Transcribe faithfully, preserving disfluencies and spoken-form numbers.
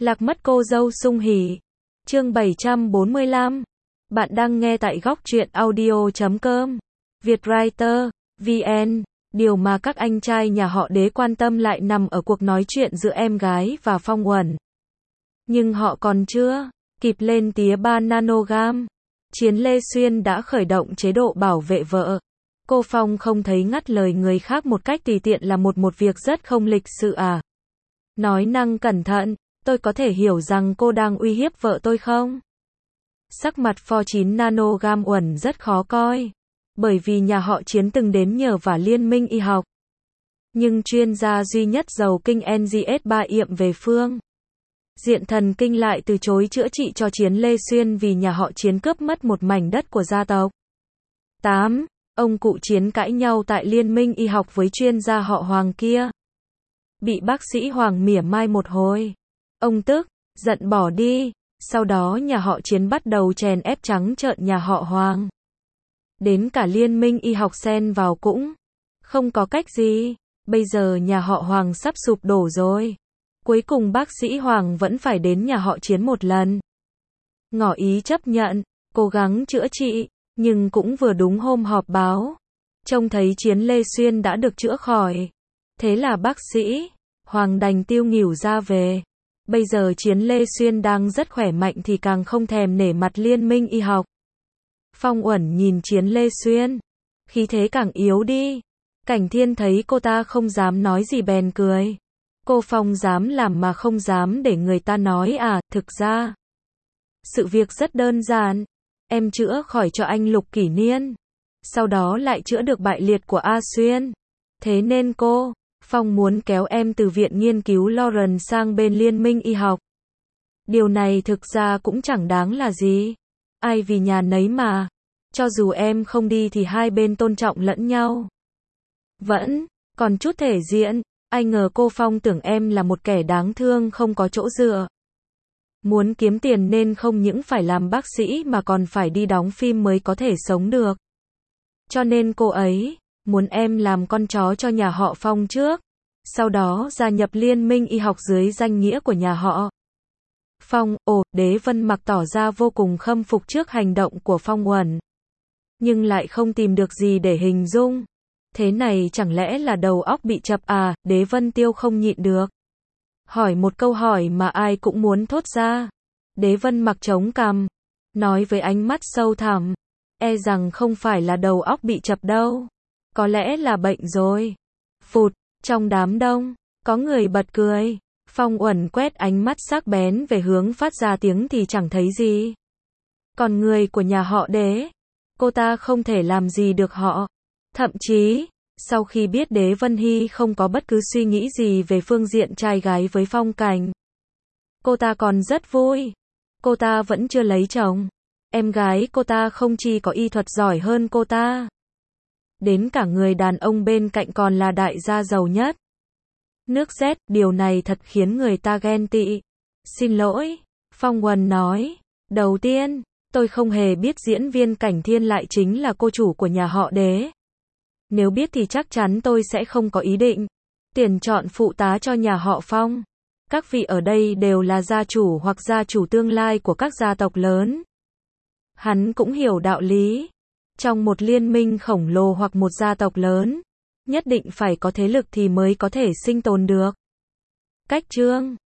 Lạc mất cô dâu sung hỉ. Chương bảy trăm bốn mươi lăm. Bạn đang nghe tại góc truyện audio chấm com. Vietwriter, vê en. Điều mà các anh trai nhà họ Đế quan tâm lại nằm ở cuộc nói chuyện giữa em gái và Phong Uẩn. Nhưng họ còn chưa kịp lên tía ba nanogam. Chiến Lê Xuyên đã khởi động chế độ bảo vệ vợ. Cô Phong không thấy ngắt lời người khác một cách tùy tiện là một một việc rất không lịch sự à? Nói năng cẩn thận, tôi có thể hiểu rằng cô đang uy hiếp vợ tôi không? Sắc mặt pho chín nanogam Uẩn rất khó coi. Bởi vì nhà họ Chiến từng đến nhờ vả Liên minh y học. Nhưng chuyên gia duy nhất giàu kinh en giê ét ba yệm về phương diện thần kinh lại từ chối chữa trị cho Chiến Lê Xuyên vì nhà họ Chiến cướp mất một mảnh đất của gia tộc. tám. Ông cụ Chiến cãi nhau tại Liên minh y học với chuyên gia họ Hoàng kia. Bị bác sĩ Hoàng mỉa mai một hồi. Ông tức, giận bỏ đi. Sau đó nhà họ Chiến bắt đầu chèn ép trắng trợn nhà họ Hoàng. Đến cả Liên minh y học xen vào cũng không có cách gì. Bây giờ nhà họ Hoàng sắp sụp đổ rồi. Cuối cùng bác sĩ Hoàng vẫn phải đến nhà họ Chiến một lần. Ngỏ ý chấp nhận, cố gắng chữa trị, nhưng cũng vừa đúng hôm họp báo. Trông thấy Chiến Lê Xuyên đã được chữa khỏi. Thế là bác sĩ Hoàng đành tiêu nghỉu ra về. Bây giờ Chiến Lê Xuyên đang rất khỏe mạnh thì càng không thèm nể mặt Liên minh y học. Phong Uẩn nhìn Chiến Lê Xuyên. Khí thế càng yếu đi. Cảnh Thiên thấy cô ta không dám nói gì bèn cười. Cô Phong dám làm mà không dám để người ta nói à, thực ra. Sự việc rất đơn giản. Em chữa khỏi cho anh Lục Kỷ Niên. Sau đó lại chữa được bại liệt của A Xuyên. Thế nên cô, Phong muốn kéo em từ viện nghiên cứu Lawrence sang bên Liên minh y học. Điều này thực ra cũng chẳng đáng là gì. Ai vì nhà nấy mà. Cho dù em không đi thì hai bên tôn trọng lẫn nhau. Vẫn còn chút thể diện. Ai ngờ cô Phong tưởng em là một kẻ đáng thương không có chỗ dựa. Muốn kiếm tiền nên không những phải làm bác sĩ mà còn phải đi đóng phim mới có thể sống được. Cho nên cô ấy muốn em làm con chó cho nhà họ Phong trước. Sau đó gia nhập Liên minh y học dưới danh nghĩa của nhà họ Phong. Ồ, Đế Vân Mặc tỏ ra vô cùng khâm phục trước hành động của Phong Uẩn. Nhưng lại không tìm được gì để hình dung. Thế này chẳng lẽ là đầu óc bị chập à? Đế Vân Tiêu không nhịn được. Hỏi một câu hỏi mà ai cũng muốn thốt ra. Đế Vân Mặc chống cằm. Nói với ánh mắt sâu thẳm. E rằng không phải là đầu óc bị chập đâu. Có lẽ là bệnh rồi. Phụt, trong đám đông, có người bật cười. Phong Uẩn quét ánh mắt sắc bén về hướng phát ra tiếng thì chẳng thấy gì. Còn người của nhà họ Đế, cô ta không thể làm gì được họ. Thậm chí, sau khi biết Đế Vân Hy không có bất cứ suy nghĩ gì về phương diện trai gái với Phong Cảnh, cô ta còn rất vui. Cô ta vẫn chưa lấy chồng. Em gái cô ta không chỉ có y thuật giỏi hơn cô ta. Đến cả người đàn ông bên cạnh còn là đại gia giàu nhất. Nước Z, điều này thật khiến người ta ghen tị. Xin lỗi, Phong Uẩn nói. Đầu tiên, tôi không hề biết diễn viên Cảnh Thiên lại chính là cô chủ của nhà họ Đế. Nếu biết thì chắc chắn tôi sẽ không có ý định tuyển chọn phụ tá cho nhà họ Phong. Các vị ở đây đều là gia chủ hoặc gia chủ tương lai của các gia tộc lớn. Hắn cũng hiểu đạo lý. Trong một liên minh khổng lồ hoặc một gia tộc lớn, nhất định phải có thế lực thì mới có thể sinh tồn được. Cách chương